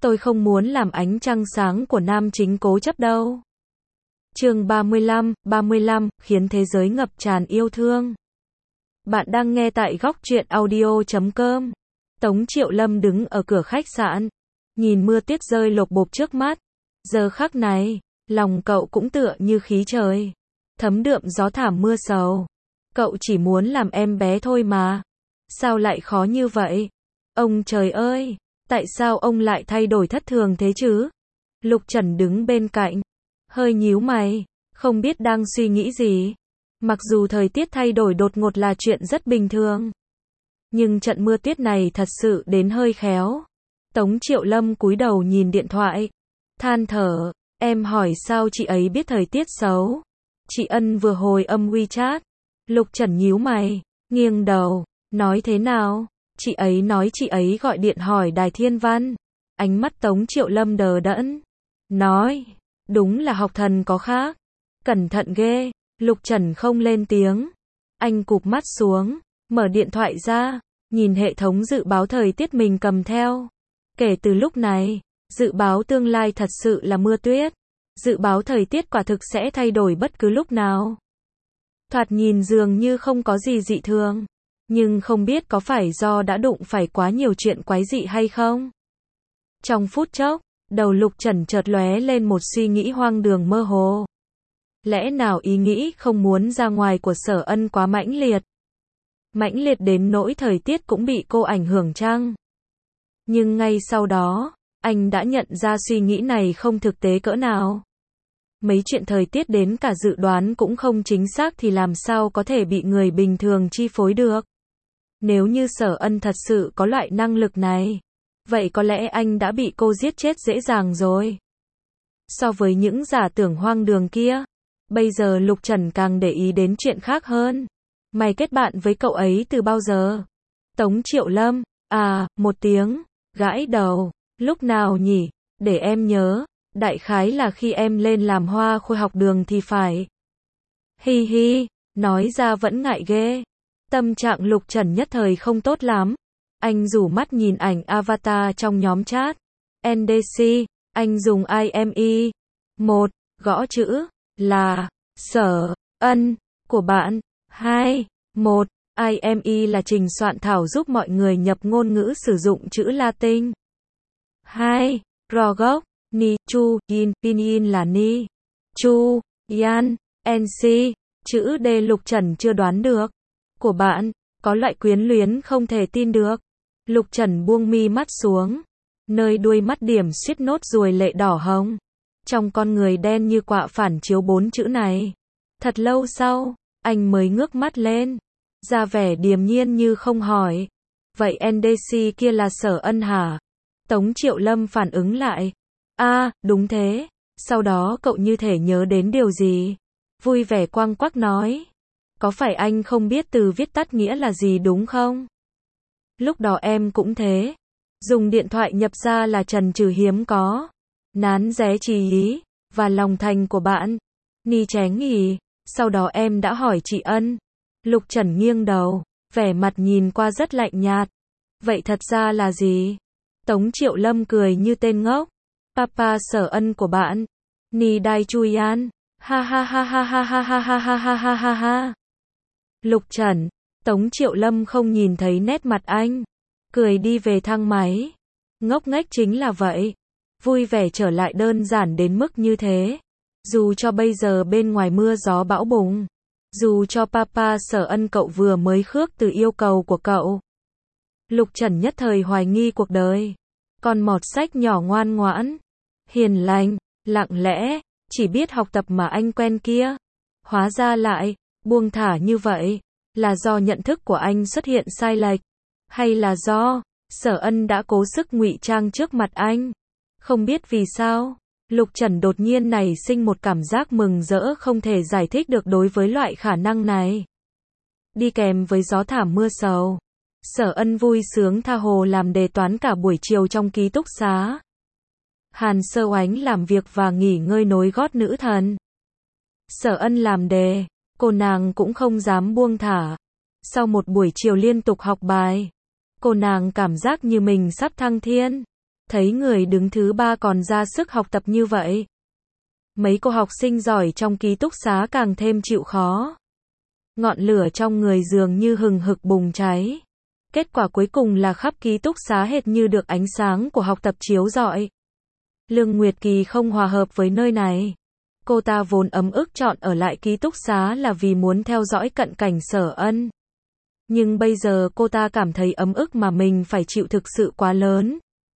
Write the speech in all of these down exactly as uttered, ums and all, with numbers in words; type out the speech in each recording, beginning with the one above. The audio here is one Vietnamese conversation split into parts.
Tôi không muốn làm ánh trăng sáng của nam chính cố chấp đâu. Chương ba mươi lăm, ba mươi lăm, khiến thế giới ngập tràn yêu thương. Bạn đang nghe tại góc truyện audio chấm com. Tống Triệu Lâm đứng ở cửa khách sạn, nhìn mưa tuyết rơi lộp bộp trước mắt. Giờ khắc này, lòng cậu cũng tựa như khí trời, thấm đượm gió thảm mưa sầu. Cậu chỉ muốn làm em bé thôi mà. Sao lại khó như vậy? Ông trời ơi, tại sao ông lại thay đổi thất thường thế chứ? Lục Trần đứng bên cạnh, hơi nhíu mày, không biết đang suy nghĩ gì. Mặc dù thời tiết thay đổi đột ngột là chuyện rất bình thường, nhưng trận mưa tuyết này thật sự đến hơi khéo. Tống Triệu Lâm cúi đầu nhìn điện thoại, than thở, em hỏi sao chị ấy biết thời tiết xấu? Chị Ân vừa hồi âm WeChat. Lục Trần nhíu mày, nghiêng đầu, nói thế nào? Chị ấy nói chị ấy gọi điện hỏi Đài Thiên Văn. Ánh mắt Tống Triệu Lâm đờ đẫn, nói, đúng là học thần có khác. Cẩn thận ghê. Lục Trần không lên tiếng. Anh cụp mắt xuống, mở điện thoại ra, nhìn hệ thống dự báo thời tiết mình cầm theo. Kể từ lúc này, dự báo tương lai thật sự là mưa tuyết. Dự báo thời tiết quả thực sẽ thay đổi bất cứ lúc nào. Thoạt nhìn dường như không có gì dị thường, nhưng không biết có phải do đã đụng phải quá nhiều chuyện quái dị hay không. Trong phút chốc, đầu Lục Trần chợt lóe lên một suy nghĩ hoang đường mơ hồ. Lẽ nào ý nghĩ không muốn ra ngoài của Sở Ân quá mãnh liệt? Mãnh liệt đến nỗi thời tiết cũng bị cô ảnh hưởng chăng? Nhưng ngay sau đó, anh đã nhận ra suy nghĩ này không thực tế cỡ nào. Mấy chuyện thời tiết đến cả dự đoán cũng không chính xác thì làm sao có thể bị người bình thường chi phối được? Nếu như Sở Ân thật sự có loại năng lực này, vậy có lẽ anh đã bị cô giết chết dễ dàng rồi. So với những giả tưởng hoang đường kia, bây giờ Lục Trần càng để ý đến chuyện khác hơn. Mày kết bạn với cậu ấy từ bao giờ? Tống Triệu Lâm, à, một tiếng, gãi đầu, lúc nào nhỉ? Để em nhớ, đại khái là khi em lên làm hoa khôi học đường thì phải. Hi hi, nói ra vẫn ngại ghê. Tâm trạng Lục Trần nhất thời không tốt lắm. Anh rủ mắt nhìn ảnh avatar trong nhóm chat. en đê xê, anh dùng i em e. Một, gõ chữ là Sở Ân của bạn. Hai, một, i em e là trình soạn thảo giúp mọi người nhập ngôn ngữ sử dụng chữ Latin. Hai, Rogok, Ni, Chu, Yin, Pinyin là Ni, Chu, Yan, en xê, chữ D Lục Trần chưa đoán được. Của bạn, có loại quyến luyến không thể tin được. Lục Trần buông mi mắt xuống, nơi đuôi mắt điểm suýt nốt ruồi lệ đỏ hồng. Trong con người đen như quạ phản chiếu bốn chữ này. Thật lâu sau, anh mới ngước mắt lên, ra vẻ điềm nhiên như không hỏi. Vậy en đê xê kia là Sở Ân hả? Tống Triệu Lâm phản ứng lại. A, à, đúng thế. Sau đó cậu như thể nhớ đến điều gì, vui vẻ quăng quắc nói. Có phải anh không biết từ viết tắt nghĩa là gì đúng không? Lúc đó em cũng thế. Dùng điện thoại nhập ra là trần trừ hiếm có. Nán ré trì ý, và lòng thành của bạn. Ni chén nghỉ. Sau đó em đã hỏi chị Ân. Lục Trần nghiêng đầu, vẻ mặt nhìn qua rất lạnh nhạt. Vậy thật ra là gì? Tống Triệu Lâm cười như tên ngốc. Papa Sở Ân của bạn. Ni Dai Chuyan. Ha ha ha ha ha ha ha ha ha ha ha ha ha. Lục Trần, Tống Triệu Lâm không nhìn thấy nét mặt anh. Cười đi về thang máy. Ngốc nghếch chính là vậy. Vui vẻ trở lại đơn giản đến mức như thế. Dù cho bây giờ bên ngoài mưa gió bão bùng. Dù cho Papa Sở Ân cậu vừa mới khước từ yêu cầu của cậu. Lục Trần nhất thời hoài nghi cuộc đời. Con mọt sách nhỏ ngoan ngoãn, hiền lành, lặng lẽ, chỉ biết học tập mà anh quen kia. Hóa ra lại, buông thả như vậy, là do nhận thức của anh xuất hiện sai lệch. Hay là do, Sở Ân đã cố sức ngụy trang trước mặt anh. Không biết vì sao, Lục Trần đột nhiên nảy sinh một cảm giác mừng rỡ không thể giải thích được đối với loại khả năng này. Đi kèm với gió thảm mưa sầu, Sở Ân vui sướng tha hồ làm đề toán cả buổi chiều trong ký túc xá. Hàn Sơ Oánh làm việc và nghỉ ngơi nối gót nữ thần. Sở Ân làm đề, cô nàng cũng không dám buông thả. Sau một buổi chiều liên tục học bài, cô nàng cảm giác như mình sắp thăng thiên. thấy người đứng thứ ba còn ra sức học tập như vậy. Mấy cô học sinh giỏi trong ký túc xá càng thêm chịu khó. Ngọn lửa trong người dường như hừng hực bùng cháy. Kết quả cuối cùng là khắp ký túc xá hệt như được ánh sáng của học tập chiếu rọi. Lương Nguyệt Kỳ không hòa hợp với nơi này. Cô ta vốn ấm ức chọn ở lại ký túc xá là vì muốn theo dõi cận cảnh Sở Ân. Nhưng bây giờ cô ta cảm thấy ấm ức mà mình phải chịu thực sự quá lớn.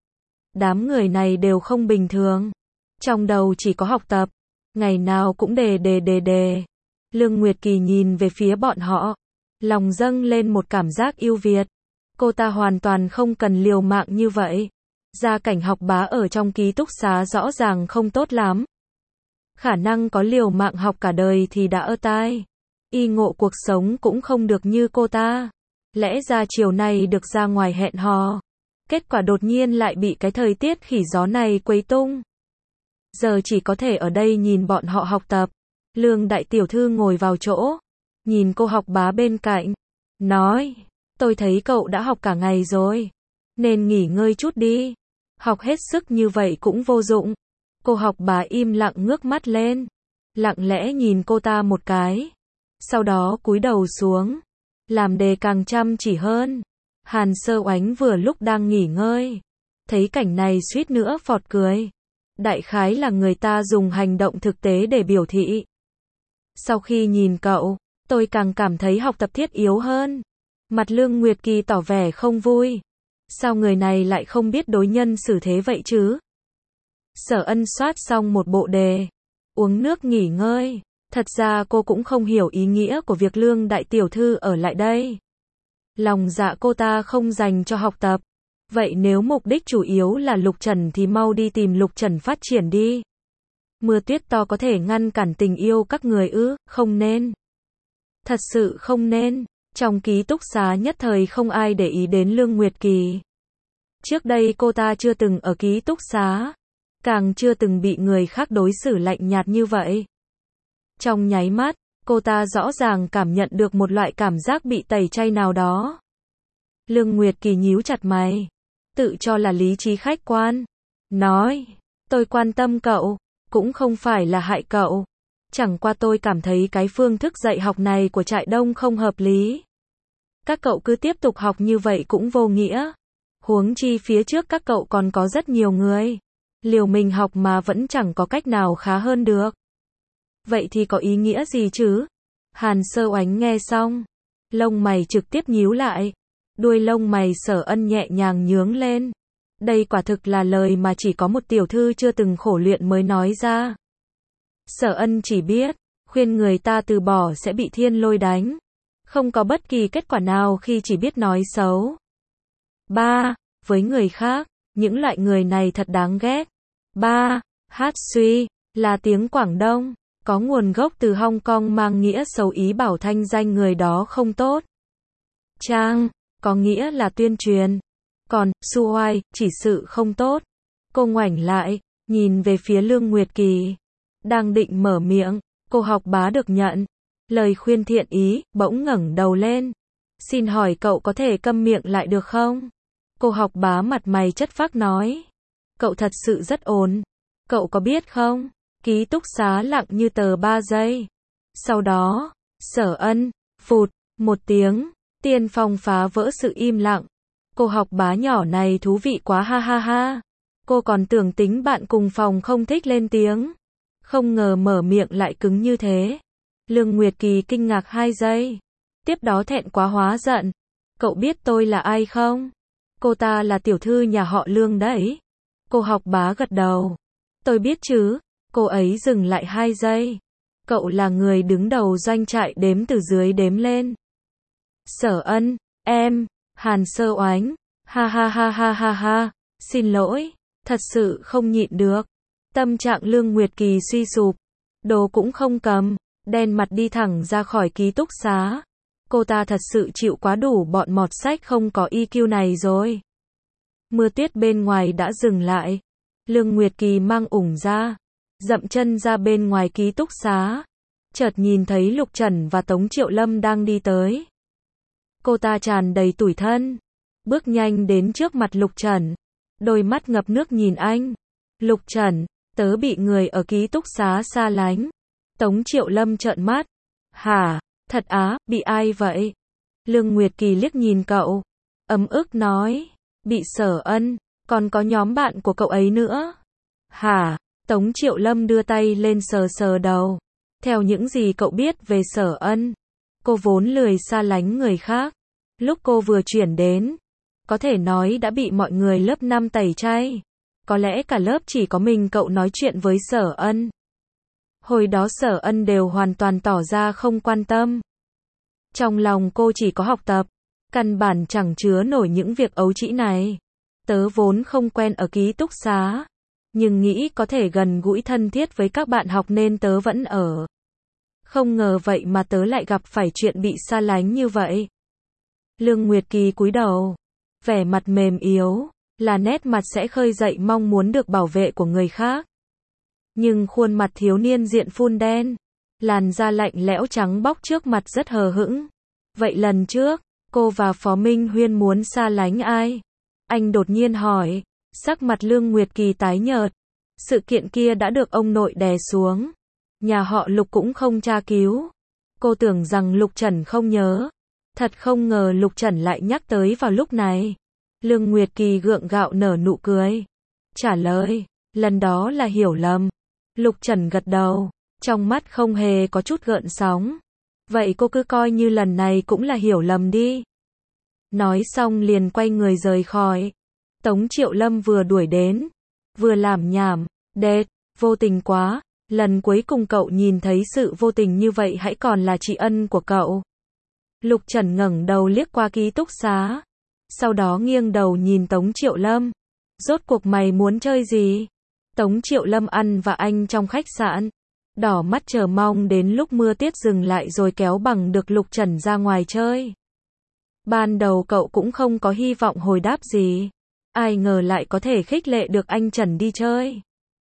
Đám người này đều không bình thường. Trong đầu chỉ có học tập. Ngày nào cũng đề đề đề đề. Lương Nguyệt Kỳ nhìn về phía bọn họ. Lòng dâng lên một cảm giác yêu Việt. Cô ta hoàn toàn không cần liều mạng như vậy. Gia cảnh học bá ở trong ký túc xá rõ ràng không tốt lắm. Khả năng có liều mạng học cả đời thì đã ơ tai. Y ngộ cuộc sống cũng không được như cô ta. Lẽ ra chiều nay được ra ngoài hẹn hò. Kết quả đột nhiên lại bị cái thời tiết khỉ gió này quấy tung. Giờ chỉ có thể ở đây nhìn bọn họ học tập. Lương đại tiểu thư ngồi vào chỗ. Nhìn cô học bá bên cạnh. Nói, tôi thấy cậu đã học cả ngày rồi. Nên nghỉ ngơi chút đi. Học hết sức như vậy cũng vô dụng. Cô học bá im lặng ngước mắt lên. Lặng lẽ nhìn cô ta một cái. Sau đó cúi đầu xuống. Làm đề càng chăm chỉ hơn. Hàn Sơ Oánh vừa lúc đang nghỉ ngơi. Thấy cảnh này suýt nữa phọt cười. Đại khái là người ta dùng hành động thực tế để biểu thị. Sau khi nhìn cậu, tôi càng cảm thấy học tập thiết yếu hơn. Mặt Lương Nguyệt Kỳ tỏ vẻ không vui. Sao người này lại không biết đối nhân xử thế vậy chứ? Sở Ân soát xong một bộ đề. Uống nước nghỉ ngơi. Thật ra cô cũng không hiểu ý nghĩa của việc Lương đại tiểu thư ở lại đây. Lòng dạ cô ta không dành cho học tập. Vậy nếu mục đích chủ yếu là Lục Trần thì mau đi tìm Lục Trần phát triển đi. Mưa tuyết to có thể ngăn cản tình yêu các người ư? Không nên. Thật sự không nên. Trong ký túc xá nhất thời không ai để ý đến Lương Nguyệt Kỳ. Trước đây cô ta chưa từng ở ký túc xá. Càng chưa từng bị người khác đối xử lạnh nhạt như vậy. Trong nháy mắt, cô ta rõ ràng cảm nhận được một loại cảm giác bị tẩy chay nào đó. Lương Nguyệt Kỳ nhíu chặt mày. Tự cho là lý trí khách quan. Nói, tôi quan tâm cậu, cũng không phải là hại cậu. Chẳng qua tôi cảm thấy cái phương thức dạy học này của Trại Đông không hợp lý. Các cậu cứ tiếp tục học như vậy cũng vô nghĩa. Huống chi phía trước các cậu còn có rất nhiều người. Liều mình học mà vẫn chẳng có cách nào khá hơn được. Vậy thì có ý nghĩa gì chứ? Hàn Sơ Oánh nghe xong. Lông mày trực tiếp nhíu lại. Đuôi lông mày Sở Ân nhẹ nhàng nhướng lên. Đây quả thực là lời mà chỉ có một tiểu thư chưa từng khổ luyện mới nói ra. Sở Ân chỉ biết, khuyên người ta từ bỏ sẽ bị thiên lôi đánh. Không có bất kỳ kết quả nào khi chỉ biết nói xấu. Ba, với người khác, những loại người này thật đáng ghét. Ba, hát suy, là tiếng Quảng Đông, có nguồn gốc từ Hong Kong mang nghĩa xấu ý bảo thanh danh người đó không tốt. Trang, có nghĩa là tuyên truyền. Còn, su hoai, chỉ sự không tốt. Cô ngoảnh lại, nhìn về phía Lương Nguyệt Kỳ. Đang định mở miệng, cô học bá được nhận. Lời khuyên thiện ý, bỗng ngẩng đầu lên. Xin hỏi cậu có thể câm miệng lại được không? Cô học bá mặt mày chất phác nói. Cậu thật sự rất ổn. Cậu có biết không? Ký túc xá lặng như tờ ba giây. Sau đó, Sở Ân, phụt, một tiếng, tiên phong phá vỡ sự im lặng. Cô học bá nhỏ này thú vị quá ha ha ha. Cô còn tưởng tính bạn cùng phòng không thích lên tiếng. Không ngờ mở miệng lại cứng như thế. Lương Nguyệt Kỳ kinh ngạc hai giây. Tiếp đó thẹn quá hóa giận. Cậu biết tôi là ai không? Cô ta là tiểu thư nhà họ Lương đấy. Cô học bá gật đầu. Tôi biết chứ. Cô ấy dừng lại hai giây. Cậu là người đứng đầu doanh trại đếm từ dưới đếm lên. Sở Ân, em, Hàn Sơ Oánh. Ha ha ha ha ha ha. Xin lỗi. Thật sự không nhịn được. Tâm trạng Lương Nguyệt Kỳ suy sụp. Đồ cũng không cầm. Đen mặt đi thẳng ra khỏi ký túc xá. Cô ta thật sự chịu quá đủ bọn mọt sách không có i kiu này rồi. Mưa tuyết bên ngoài đã dừng lại. Lương Nguyệt Kỳ mang ủng ra. Dậm chân ra bên ngoài ký túc xá. Chợt nhìn thấy Lục Trần và Tống Triệu Lâm đang đi tới. Cô ta tràn đầy tủi thân. Bước nhanh đến trước mặt Lục Trần. đôi mắt ngập nước nhìn anh. Lục Trần, tớ bị người ở ký túc xá xa lánh. Tống Triệu Lâm trợn mắt. Hả, thật á, bị ai vậy? Lương Nguyệt Kỳ liếc nhìn cậu, ấm ức nói, bị Sở Ân, còn có nhóm bạn của cậu ấy nữa. Hả? Tống Triệu Lâm đưa tay lên sờ sờ đầu. Theo những gì cậu biết về Sở Ân, cô vốn lười xa lánh người khác. Lúc cô vừa chuyển đến, có thể nói đã bị mọi người lớp năm tẩy chay. Có lẽ cả lớp chỉ có mình cậu nói chuyện với Sở Ân. Hồi đó Sở Ân đều hoàn toàn tỏ ra không quan tâm. Trong lòng cô chỉ có học tập, căn bản chẳng chứa nổi những việc ấu trĩ này. Tớ vốn không quen ở ký túc xá, nhưng nghĩ có thể gần gũi thân thiết với các bạn học nên tớ vẫn ở. Không ngờ vậy mà tớ lại gặp phải chuyện bị xa lánh như vậy. Lương Nguyệt Kỳ cúi đầu, vẻ mặt mềm yếu, là nét mặt sẽ khơi dậy mong muốn được bảo vệ của người khác. Nhưng khuôn mặt thiếu niên diện phun đen, làn da lạnh lẽo trắng bóc trước mặt rất hờ hững. Vậy lần trước, cô và Phó Minh Huyên muốn xa lánh ai? Anh đột nhiên hỏi, sắc mặt Lương Nguyệt Kỳ tái nhợt. Sự kiện kia đã được ông nội đè xuống. Nhà họ Lục cũng không tra cứu. Cô tưởng rằng Lục Trần không nhớ. Thật không ngờ Lục Trần lại nhắc tới vào lúc này. Lương Nguyệt Kỳ gượng gạo nở nụ cười. Trả lời, lần đó là hiểu lầm. Lục Trần gật đầu, trong mắt không hề có chút gợn sóng. Vậy cô cứ coi như lần này cũng là hiểu lầm đi. Nói xong liền quay người rời khỏi. Tống Triệu Lâm vừa đuổi đến, vừa làm nhảm, đệt, vô tình quá, lần cuối cùng cậu nhìn thấy sự vô tình như vậy hãy còn là chị Ân của cậu. Lục Trần ngẩng đầu liếc qua ký túc xá, sau đó nghiêng đầu nhìn Tống Triệu Lâm. Rốt cuộc mày muốn chơi gì? Tống Triệu Lâm ăn và anh trong khách sạn, đỏ mắt chờ mong đến lúc mưa tiết dừng lại rồi kéo bằng được Lục Trần ra ngoài chơi. Ban đầu cậu cũng không có hy vọng hồi đáp gì, ai ngờ lại có thể khích lệ được anh Trần đi chơi.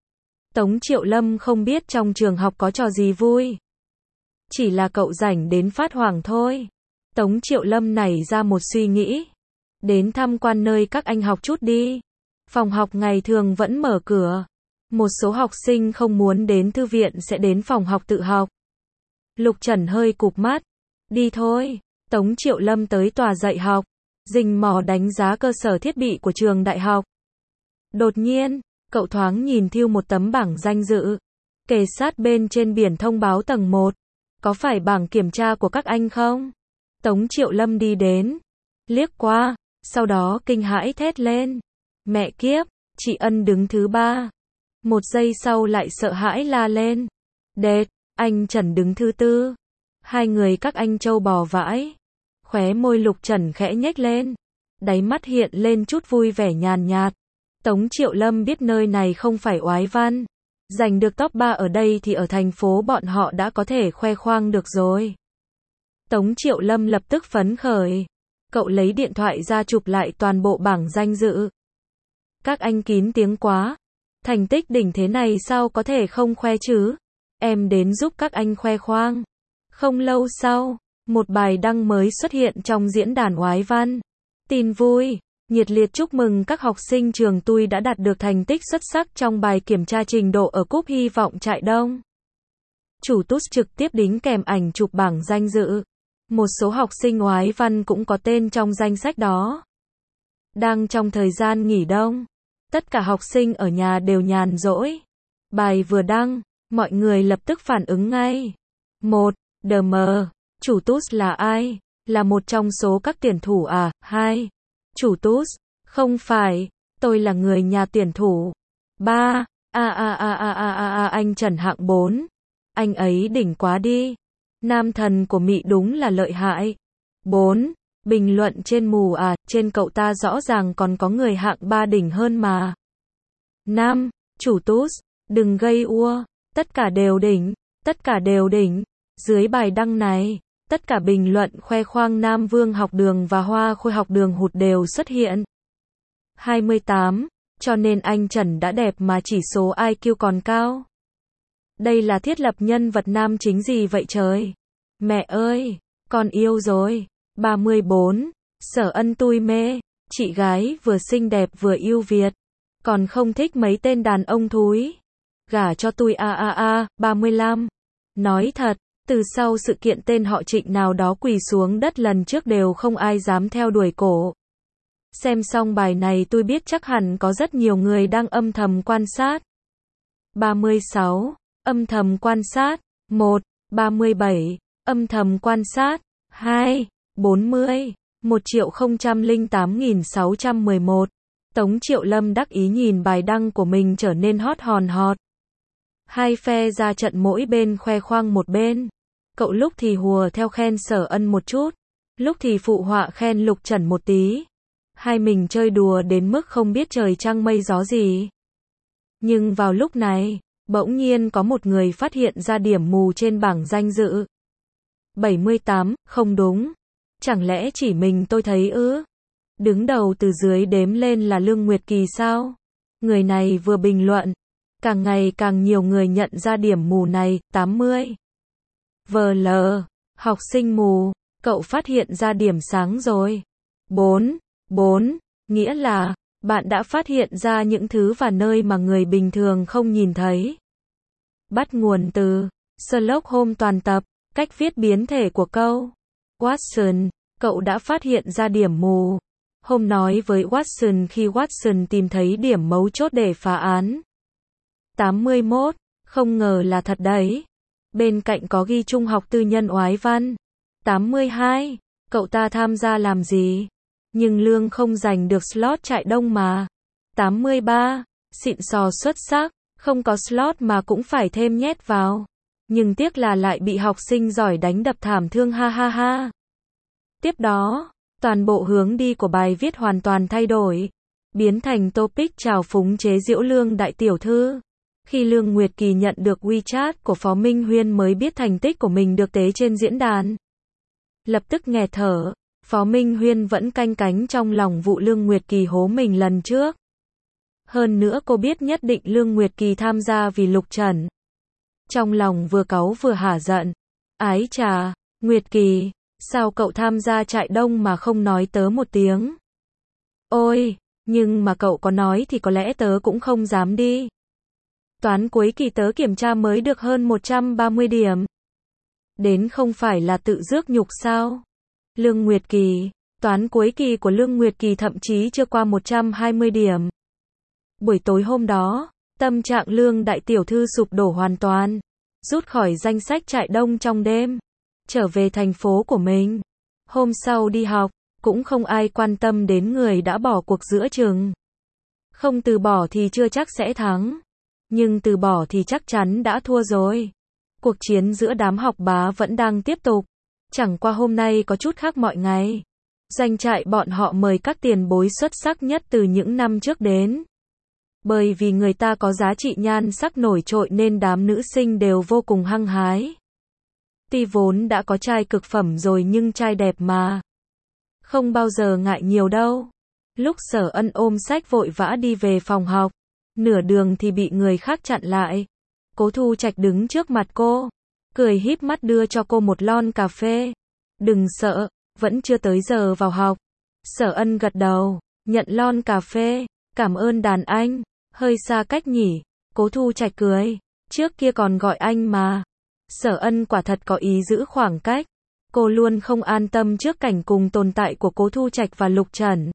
Tống Triệu Lâm không biết trong trường học có trò gì vui, chỉ là cậu rảnh đến phát hoảng thôi. Tống Triệu Lâm nảy ra một suy nghĩ, đến tham quan nơi các anh học chút đi. Phòng học ngày thường vẫn mở cửa. Một số học sinh không muốn đến thư viện sẽ đến phòng học tự học. Lục Trần hơi cụp mắt. Đi thôi. Tống Triệu Lâm tới tòa dạy học, rình mò đánh giá cơ sở thiết bị của trường đại học. Đột nhiên, cậu thoáng nhìn thiêu một tấm bảng danh dự, kề sát bên trên biển thông báo tầng một. Có phải bảng kiểm tra của các anh không? Tống Triệu Lâm đi đến, liếc qua, sau đó kinh hãi thét lên. Mẹ kiếp, chị Ân đứng thứ ba. Một giây sau lại sợ hãi la lên. Đệt, anh Trần đứng thứ tư. Hai người các anh trâu bò vãi. Khóe môi Lục Trần khẽ nhếch lên. Đáy mắt hiện lên chút vui vẻ nhàn nhạt. Tống Triệu Lâm biết nơi này không phải oái văn. Giành được top ba ở đây thì ở thành phố bọn họ đã có thể khoe khoang được rồi. Tống Triệu Lâm lập tức phấn khởi. Cậu lấy điện thoại ra chụp lại toàn bộ bảng danh dự. Các anh kín tiếng quá. Thành tích đỉnh thế này sao có thể không khoe chứ? Em đến giúp các anh khoe khoang. Không lâu sau, một bài đăng mới xuất hiện trong diễn đàn oái văn. Tin vui, nhiệt liệt chúc mừng các học sinh trường tôi đã đạt được thành tích xuất sắc trong bài kiểm tra trình độ ở cúp hy vọng Trại Đông. Chủ tút trực tiếp đính kèm ảnh chụp bảng danh dự. Một số học sinh oái văn cũng có tên trong danh sách đó. Đang trong thời gian nghỉ đông, tất cả học sinh ở nhà đều nhàn rỗi. Bài vừa đăng, mọi người lập tức phản ứng ngay. Một, đê em, chủ tút là ai? Là một trong số các tuyển thủ à? Hai, chủ tút, không phải, tôi là người nhà tuyển thủ. Ba, a a a a a a a anh Trần hạng bốn. Anh ấy đỉnh quá đi. Nam thần của Mỹ đúng là lợi hại. Bốn, bình luận trên mù à, trên cậu ta rõ ràng còn có người hạng ba đỉnh hơn mà. Năm, chủ tút, đừng gây ua, tất cả đều đỉnh, tất cả đều đỉnh. Dưới bài đăng này, tất cả bình luận khoe khoang Nam Vương học đường và Hoa Khôi học đường hụt đều xuất hiện. hai mươi tám, cho nên anh Trần đã đẹp mà chỉ số i kiu còn cao. Đây là thiết lập nhân vật nam chính gì vậy trời? Mẹ ơi, con yêu rồi. ba mươi bốn, Sở Ân tui mê, chị gái vừa xinh đẹp vừa yêu Việt. Còn không thích mấy tên đàn ông thúi. Gả cho tôi a a a, ba mươi lăm. Nói thật, từ sau sự kiện tên họ Trịnh nào đó quỳ xuống đất lần trước đều không ai dám theo đuổi cổ. Xem xong bài này tôi biết chắc hẳn có rất nhiều người đang âm thầm quan sát. ba mươi sáu. Âm thầm quan sát. một. ba mươi bảy. Âm thầm quan sát. hai. bốn mươi. một triệu không trăm lẻ tám nghìn sáu trăm mười một. Tống Triệu Lâm đắc ý nhìn bài đăng của mình trở nên hot hòn hot. Hai phe ra trận mỗi bên khoe khoang một bên. Cậu lúc thì hùa theo khen Sở Ân một chút, lúc thì phụ họa khen Lục Trần một tí. Hai mình chơi đùa đến mức không biết trời trăng mây gió gì. Nhưng vào lúc này, bỗng nhiên có một người phát hiện ra điểm mù trên bảng danh dự. bảy mươi tám, không đúng. Chẳng lẽ chỉ mình tôi thấy ư? Đứng đầu từ dưới đếm lên là Lương Nguyệt Kỳ sao? Người này vừa bình luận, càng ngày càng nhiều người nhận ra điểm mù này. tám mươi. vê lờ, học sinh mù, cậu phát hiện ra điểm sáng rồi. bốn. bốn. Nghĩa là, bạn đã phát hiện ra những thứ và nơi mà người bình thường không nhìn thấy. Bắt nguồn từ Sherlock Holmes toàn tập, cách viết biến thể của câu Watson, cậu đã phát hiện ra điểm mù. Holmes nói với Watson khi Watson tìm thấy điểm mấu chốt để phá án. tám mươi mốt. Không ngờ là thật đấy. Bên cạnh có ghi trung học tư nhân oái văn. tám mươi hai. Cậu ta tham gia làm gì? Nhưng lương không giành được slot chạy đông mà. tám mươi ba. Xịn sò xuất sắc, không có slot mà cũng phải thêm nhét vào. Nhưng tiếc là lại bị học sinh giỏi đánh đập thảm thương ha ha ha. Tiếp đó, toàn bộ hướng đi của bài viết hoàn toàn thay đổi, biến thành topic trào phúng chế giễu Lương đại tiểu thư. Khi Lương Nguyệt Kỳ nhận được WeChat của Phó Minh Huyên mới biết thành tích của mình được tế trên diễn đàn. Lập tức nghẹt thở, Phó Minh Huyên vẫn canh cánh trong lòng vụ Lương Nguyệt Kỳ hố mình lần trước. Hơn nữa cô biết nhất định Lương Nguyệt Kỳ tham gia vì Lục Trần. Trong lòng vừa cáu vừa hả giận. Ái chà, Nguyệt Kỳ, sao cậu tham gia trại đông mà không nói tớ một tiếng? Ôi, nhưng mà cậu có nói thì có lẽ tớ cũng không dám đi. Toán cuối kỳ tớ kiểm tra mới được hơn một trăm ba mươi điểm. Đến không phải là tự rước nhục sao? Lương Nguyệt Kỳ, toán cuối kỳ của Lương Nguyệt Kỳ thậm chí chưa qua một trăm hai mươi điểm. Buổi tối hôm đó, tâm trạng Lương đại tiểu thư sụp đổ hoàn toàn, rút khỏi danh sách trại đông trong đêm, trở về thành phố của mình. Hôm sau đi học, cũng không ai quan tâm đến người đã bỏ cuộc giữa chừng. Không từ bỏ thì chưa chắc sẽ thắng, nhưng từ bỏ thì chắc chắn đã thua rồi. Cuộc chiến giữa đám học bá vẫn đang tiếp tục, chẳng qua hôm nay có chút khác mọi ngày. Doanh trại bọn họ mời các tiền bối xuất sắc nhất từ những năm trước đến. Bởi vì người ta có giá trị nhan sắc nổi trội nên đám nữ sinh đều vô cùng hăng hái. Tuy vốn đã có trai cực phẩm rồi nhưng trai đẹp mà. Không bao giờ ngại nhiều đâu. Lúc Sở Ân ôm sách vội vã đi về phòng học, nửa đường thì bị người khác chặn lại. Cố Thu Trạch đứng trước mặt cô, cười híp mắt đưa cho cô một lon cà phê. Đừng sợ, vẫn chưa tới giờ vào học. Sở Ân gật đầu, nhận lon cà phê. Cảm ơn đàn anh, hơi xa cách nhỉ. Cố Thu Trạch cười, trước kia còn gọi anh mà. Sở Ân quả thật có ý giữ khoảng cách. Cô luôn không an tâm trước cảnh cùng tồn tại của Cố Thu Trạch và Lục Trần.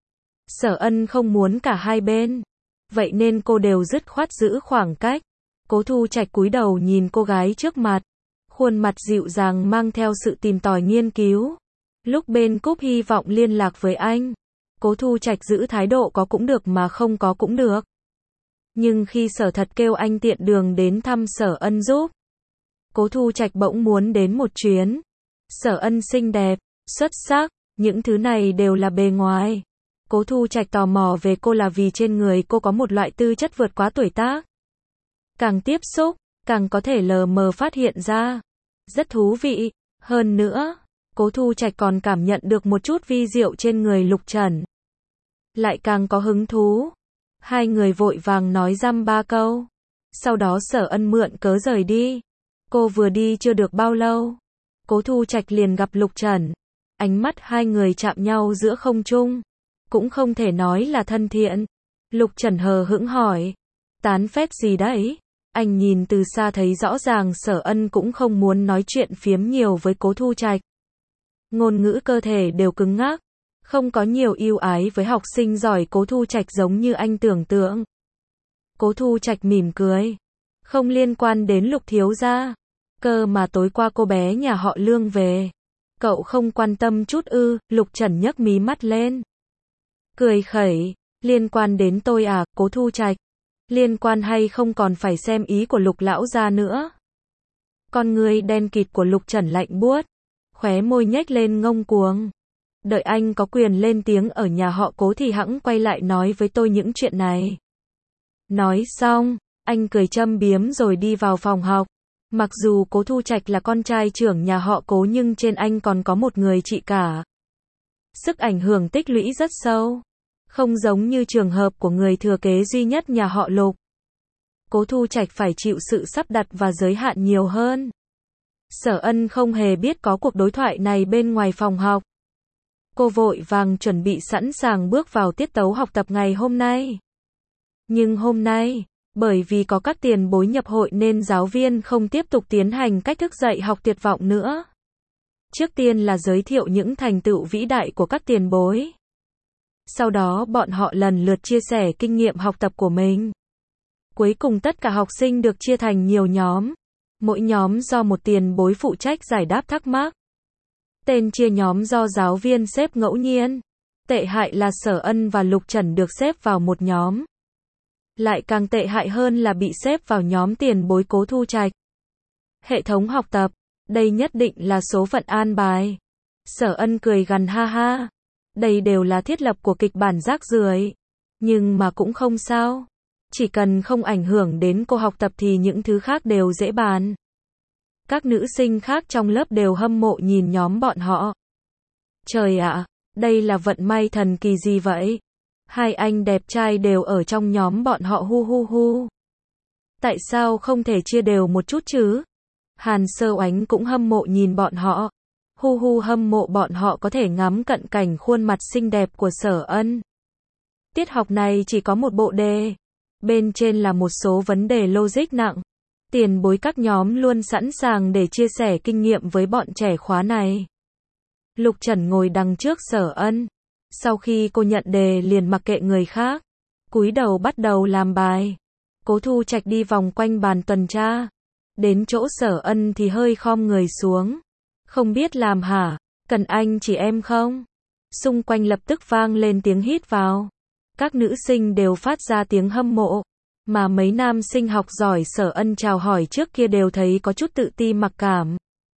Sở Ân không muốn cả hai bên, vậy nên cô đều dứt khoát giữ khoảng cách. Cố Thu Trạch cúi đầu nhìn cô gái trước mặt, khuôn mặt dịu dàng mang theo sự tìm tòi nghiên cứu. Lúc bên cúp hy vọng liên lạc với anh, Cố Thu Trạch giữ thái độ có cũng được mà không có cũng được. Nhưng khi Sở Thật kêu anh tiện đường đến thăm Sở Ân giúp, Cố Thu Trạch bỗng muốn đến một chuyến. Sở Ân xinh đẹp, xuất sắc, những thứ này đều là bề ngoài. Cố Thu Trạch tò mò về cô là vì trên người cô có một loại tư chất vượt quá tuổi tác. Càng tiếp xúc, càng có thể lờ mờ phát hiện ra. Rất thú vị. Hơn nữa, Cố Thu Trạch còn cảm nhận được một chút vi diệu trên người Lục Trần. Lại càng có hứng thú. Hai người vội vàng nói dăm ba câu. Sau đó Sở Ân mượn cớ rời đi. Cô vừa đi chưa được bao lâu, Cố Thu Trạch liền gặp Lục Trần. Ánh mắt hai người chạm nhau giữa không trung, cũng không thể nói là thân thiện, Lục Trần hờ hững hỏi. Tán phét gì đấy? Anh nhìn từ xa thấy rõ ràng Sở Ân cũng không muốn nói chuyện phiếm nhiều với Cố Thu Trạch. Ngôn ngữ cơ thể đều cứng ngắc, không có nhiều ưu ái với học sinh giỏi Cố Thu Trạch giống như anh tưởng tượng. Cố Thu Trạch mỉm cười. Không liên quan đến Lục thiếu gia. Cơ mà tối qua cô bé nhà họ Lương về. Cậu không quan tâm chút ư? Lục Trần nhấc mí mắt lên. Cười khẩy. Liên quan đến tôi à, Cố Thu Trạch? Liên quan hay không còn phải xem ý của Lục lão gia nữa. Con người đen kịt của Lục Trần lạnh buốt, khóe môi nhếch lên ngông cuồng. Đợi anh có quyền lên tiếng ở nhà họ Cố thì hẵng quay lại nói với tôi những chuyện này. Nói xong, anh cười châm biếm rồi đi vào phòng học. Mặc dù Cố Thu Trạch là con trai trưởng nhà họ Cố nhưng trên anh còn có một người chị cả. Sức ảnh hưởng tích lũy rất sâu. Không giống như trường hợp của người thừa kế duy nhất nhà họ Lục. Cố Thu Trạch phải chịu sự sắp đặt và giới hạn nhiều hơn. Sở Ân không hề biết có cuộc đối thoại này bên ngoài phòng học. Cô vội vàng chuẩn bị sẵn sàng bước vào tiết tấu học tập ngày hôm nay. Nhưng hôm nay, bởi vì có các tiền bối nhập hội nên giáo viên không tiếp tục tiến hành cách thức dạy học tuyệt vọng nữa. Trước tiên là giới thiệu những thành tựu vĩ đại của các tiền bối. Sau đó bọn họ lần lượt chia sẻ kinh nghiệm học tập của mình. Cuối cùng tất cả học sinh được chia thành nhiều nhóm. Mỗi nhóm do một tiền bối phụ trách giải đáp thắc mắc. Tên chia nhóm do giáo viên xếp ngẫu nhiên. Tệ hại là Sở Ân và Lục Trần được xếp vào một nhóm. Lại càng tệ hại hơn là bị xếp vào nhóm tiền bối Cố Thu Trạch. Hệ thống học tập, đây nhất định là số phận an bài. Sở Ân cười gằn ha ha. Đây đều là thiết lập của kịch bản rác rưởi. Nhưng mà cũng không sao. Chỉ cần không ảnh hưởng đến cô học tập thì những thứ khác đều dễ bàn. Các nữ sinh khác trong lớp đều hâm mộ nhìn nhóm bọn họ. Trời ạ, đây là vận may thần kỳ gì vậy? Hai anh đẹp trai đều ở trong nhóm bọn họ hu hu hu. Tại sao không thể chia đều một chút chứ? Hàn Sơ Oánh cũng hâm mộ nhìn bọn họ. Hu hu hâm mộ bọn họ có thể ngắm cận cảnh khuôn mặt xinh đẹp của Sở Ân. Tiết học này chỉ có một bộ đề. Bên trên là một số vấn đề logic nặng. Tiền bối các nhóm luôn sẵn sàng để chia sẻ kinh nghiệm với bọn trẻ khóa này. Lục Trần ngồi đằng trước Sở Ân. Sau khi cô nhận đề liền mặc kệ người khác. Cúi đầu bắt đầu làm bài. Cố Thu Trạch đi vòng quanh bàn tuần tra. Đến chỗ Sở Ân thì hơi khom người xuống. Không biết làm hả? Cần anh chỉ em không? Xung quanh lập tức vang lên tiếng hít vào. Các nữ sinh đều phát ra tiếng hâm mộ. Mà mấy nam sinh học giỏi Sở Ân chào hỏi trước kia đều thấy có chút tự ti mặc cảm.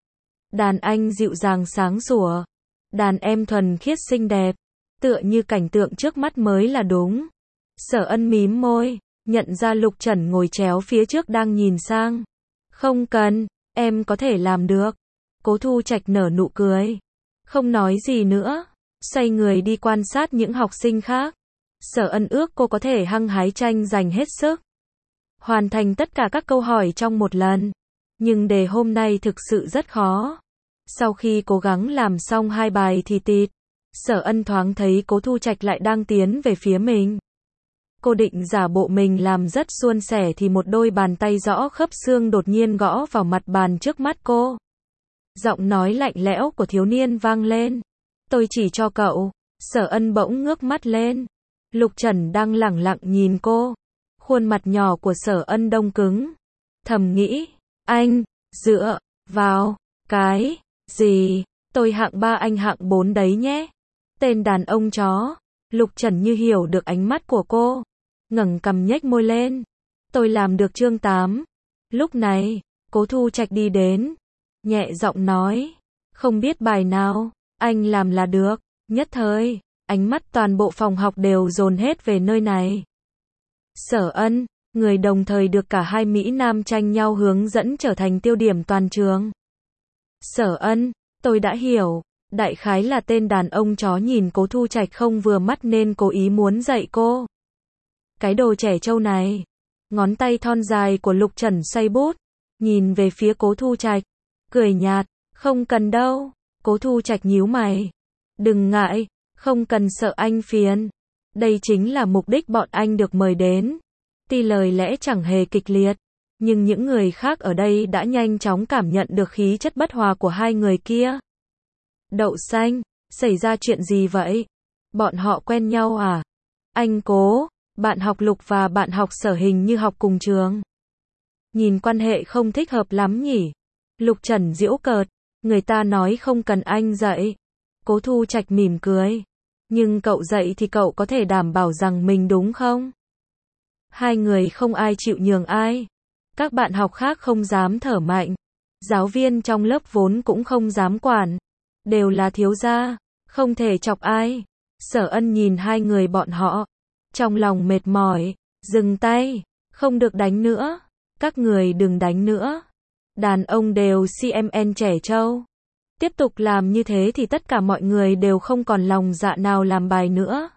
Đàn anh dịu dàng sáng sủa. Đàn em thuần khiết xinh đẹp. Tựa như cảnh tượng trước mắt mới là đúng. Sở Ân mím môi, nhận ra Lục Trần ngồi chéo phía trước đang nhìn sang. Không cần, em có thể làm được. Cố Thu Trạch nở nụ cười. Không nói gì nữa. Xoay người đi quan sát những học sinh khác. Sở Ân ước cô có thể hăng hái tranh giành hết sức. Hoàn thành tất cả các câu hỏi trong một lần. Nhưng đề hôm nay thực sự rất khó. Sau khi cố gắng làm xong hai bài thì tịt. Sở Ân thoáng thấy Cố Thu Trạch lại đang tiến về phía mình. Cô định giả bộ mình làm rất suôn sẻ thì một đôi bàn tay rõ khớp xương đột nhiên gõ vào mặt bàn trước mắt cô. Giọng nói lạnh lẽo của thiếu niên vang lên. Tôi chỉ cho cậu. Sở Ân bỗng ngước mắt lên. Lục Trần đang lẳng lặng nhìn cô. Khuôn mặt nhỏ của Sở Ân đông cứng. Thầm nghĩ, anh, dựa, vào, cái, gì, tôi hạng ba anh hạng bốn đấy nhé. Tên đàn ông chó. Lục Trần như hiểu được ánh mắt của cô. Ngẩng cằm nhếch môi lên. Tôi làm được chương tám. Lúc này, Cố Thu Trạch đi đến. Nhẹ giọng nói. Không biết bài nào, anh làm là được. Nhất thời, ánh mắt toàn bộ phòng học đều dồn hết về nơi này. Sở Ân, người đồng thời được cả hai Mỹ Nam tranh nhau hướng dẫn trở thành tiêu điểm toàn trường. Sở Ân, tôi đã hiểu. Đại khái là tên đàn ông chó nhìn Cố Thu Trạch không vừa mắt nên cố ý muốn dạy cô. Cái đồ trẻ trâu này. Ngón tay thon dài của Lục Trần xoay bút. Nhìn về phía Cố Thu Trạch. Cười nhạt. Không cần đâu. Cố Thu Trạch nhíu mày. Đừng ngại. Không cần sợ anh phiền. Đây chính là mục đích bọn anh được mời đến. Tuy lời lẽ chẳng hề kịch liệt, nhưng những người khác ở đây đã nhanh chóng cảm nhận được khí chất bất hòa của hai người kia. Đậu xanh, xảy ra chuyện gì vậy? Bọn họ quen nhau à? Anh Cố, bạn học Lục và bạn học Sở hình như học cùng trường. Nhìn quan hệ không thích hợp lắm nhỉ? Lục Trần giễu cợt, người ta nói không cần anh dạy. Cố Thu Trạch mỉm cười. Nhưng cậu dạy thì cậu có thể đảm bảo rằng mình đúng không? Hai người không ai chịu nhường ai. Các bạn học khác không dám thở mạnh. Giáo viên trong lớp vốn cũng không dám quản. Đều là thiếu gia, không thể chọc ai. Sở Ân nhìn hai người bọn họ. Trong lòng mệt mỏi, dừng tay, không được đánh nữa. Các người đừng đánh nữa. Đàn ông đều xê em en trẻ trâu. Tiếp tục làm như thế thì tất cả mọi người đều không còn lòng dạ nào làm bài nữa.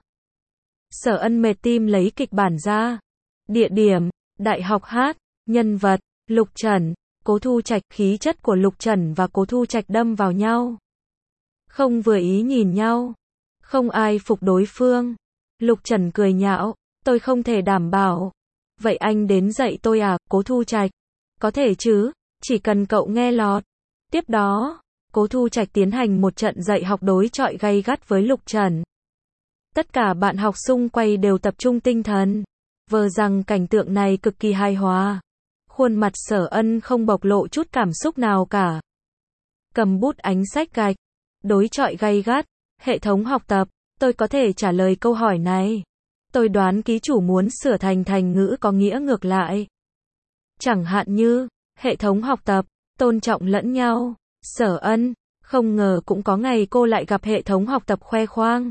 Sở Ân mệt tim lấy kịch bản ra. Địa điểm, Đại học hát, nhân vật, Lục Trần, Cố Thu Trạch. Khí chất của Lục Trần và Cố Thu Trạch đâm vào nhau. Không vừa ý nhìn nhau. Không ai phục đối phương. Lục Trần cười nhạo, tôi không thể đảm bảo. Vậy anh đến dạy tôi à, Cố Thu Trạch? Có thể chứ, chỉ cần cậu nghe lọt. Tiếp đó, Cố Thu Trạch tiến hành một trận dạy học đối chọi gay gắt với Lục Trần. Tất cả bạn học xung quanh đều tập trung tinh thần, vờ rằng cảnh tượng này cực kỳ hài hòa. Khuôn mặt Sở Ân không bộc lộ chút cảm xúc nào cả. Cầm bút ánh sách gạch, đối chọi gay gắt. Hệ thống học tập, tôi có thể trả lời câu hỏi này. Tôi đoán ký chủ muốn sửa thành thành ngữ có nghĩa ngược lại. Chẳng hạn như, hệ thống học tập, tôn trọng lẫn nhau. Sở Ân, không ngờ cũng có ngày cô lại gặp hệ thống học tập khoe khoang.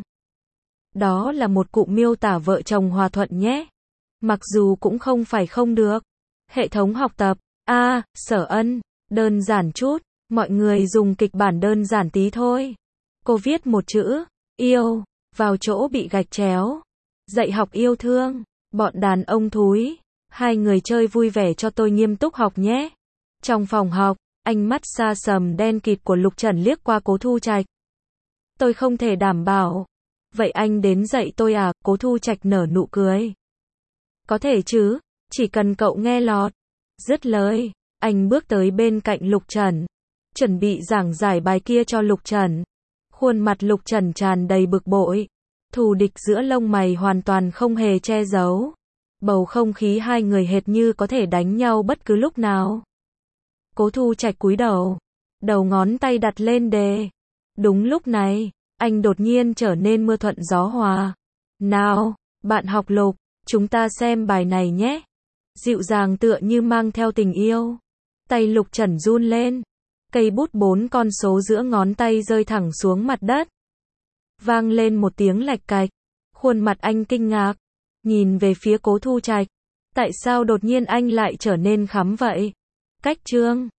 Đó là một cụm miêu tả vợ chồng hòa thuận nhé. Mặc dù cũng không phải không được. Hệ thống học tập, a à, Sở Ân, đơn giản chút, mọi người dùng kịch bản đơn giản tí thôi. Cô viết một chữ, yêu, vào chỗ bị gạch chéo. Dạy học yêu thương, bọn đàn ông thúi. Hai người chơi vui vẻ cho tôi nghiêm túc học nhé. Trong phòng học, ánh mắt xa sầm đen kịt của Lục Trần liếc qua Cố Thu Trạch. Tôi không thể đảm bảo. Vậy anh đến dạy tôi à, Cố Thu Trạch nở nụ cười. Có thể chứ, chỉ cần cậu nghe lọt. Dứt lời, anh bước tới bên cạnh Lục Trần. Chuẩn bị giảng giải bài kia cho Lục Trần. Khuôn mặt Lục Trần tràn đầy bực bội. Thù địch giữa lông mày hoàn toàn không hề che giấu. Bầu không khí hai người hệt như có thể đánh nhau bất cứ lúc nào. Cố Thu Trạch cúi đầu. Đầu ngón tay đặt lên đề. Đúng lúc này, anh đột nhiên trở nên mưa thuận gió hòa. Nào, bạn học Lục, chúng ta xem bài này nhé. Dịu dàng tựa như mang theo tình yêu. Tay Lục Trần run lên. Cây bút bốn con số giữa ngón tay rơi thẳng xuống mặt đất. Vang lên một tiếng lạch cạch. Khuôn mặt anh kinh ngạc. Nhìn về phía Cố Thu Trạch. Tại sao đột nhiên anh lại trở nên khắm vậy? Cách chương